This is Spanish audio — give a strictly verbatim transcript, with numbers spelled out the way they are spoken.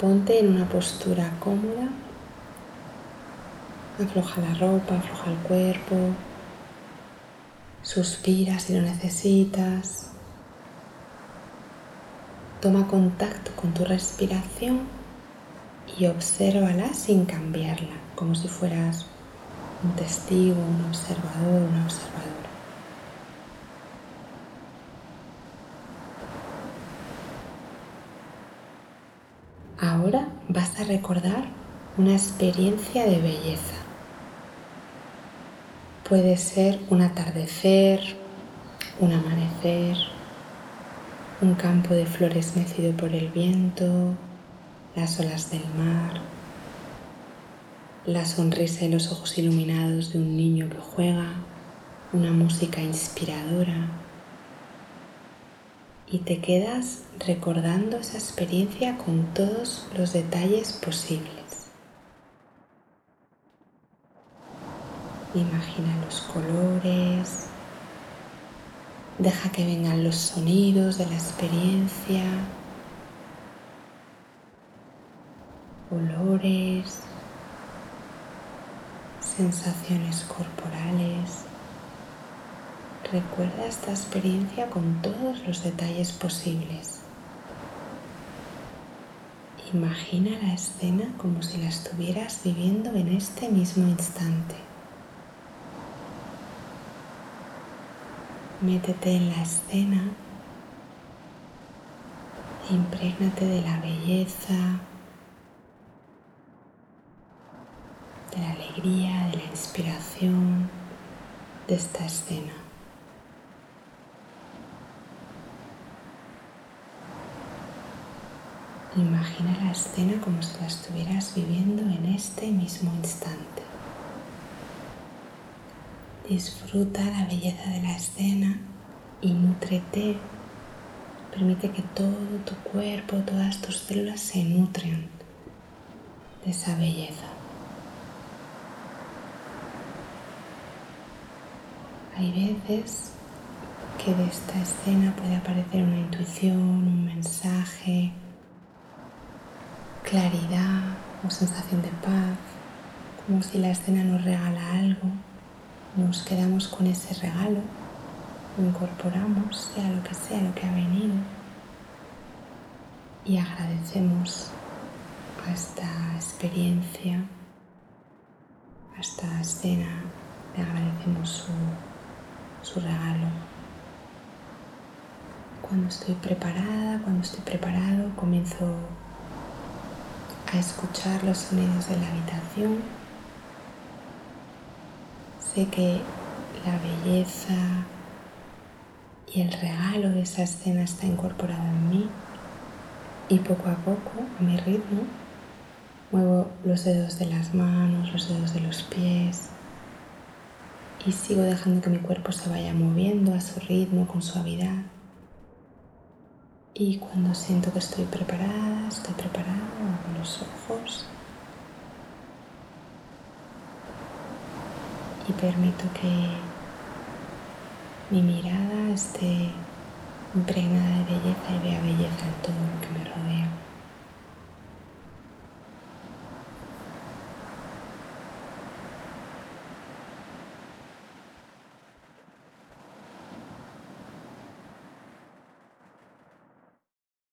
Ponte en una postura cómoda, afloja la ropa, afloja el cuerpo, suspira si lo necesitas, toma contacto con tu respiración y obsérvala sin cambiarla, como si fueras un testigo, un observador, una observadora. Ahora vas a recordar una experiencia de belleza. Puede ser un atardecer, un amanecer, un campo de flores mecido por el viento, las olas del mar, la sonrisa y los ojos iluminados de un niño que juega, una música inspiradora. Y te quedas recordando esa experiencia con todos los detalles posibles. Imagina los colores, deja que vengan los sonidos de la experiencia, olores, sensaciones corporales. Recuerda esta experiencia con todos los detalles posibles. Imagina la escena como si la estuvieras viviendo en este mismo instante. Métete en la escena e imprégnate de la belleza, de la alegría, de la inspiración de esta escena. Imagina la escena como si la estuvieras viviendo en este mismo instante. Disfruta la belleza de la escena y nútrete. Permite que todo tu cuerpo, todas tus células se nutran de esa belleza. Hay veces que de esta escena puede aparecer una intuición, un mensaje, claridad o sensación de paz, como si la escena nos regala algo, nos quedamos con ese regalo, lo incorporamos, sea lo que sea lo que ha venido, y agradecemos a esta experiencia, a esta escena, le agradecemos su, su regalo. Cuando estoy preparada, cuando estoy preparado, comienzo a escuchar los sonidos de la habitación. Sé que la belleza y el regalo de esa escena está incorporado en mí y poco a poco, a mi ritmo, muevo los dedos de las manos, los dedos de los pies y sigo dejando que mi cuerpo se vaya moviendo a su ritmo con suavidad. Y cuando siento que estoy preparada, estoy preparada, abro los ojos y permito que mi mirada esté impregnada de belleza y vea belleza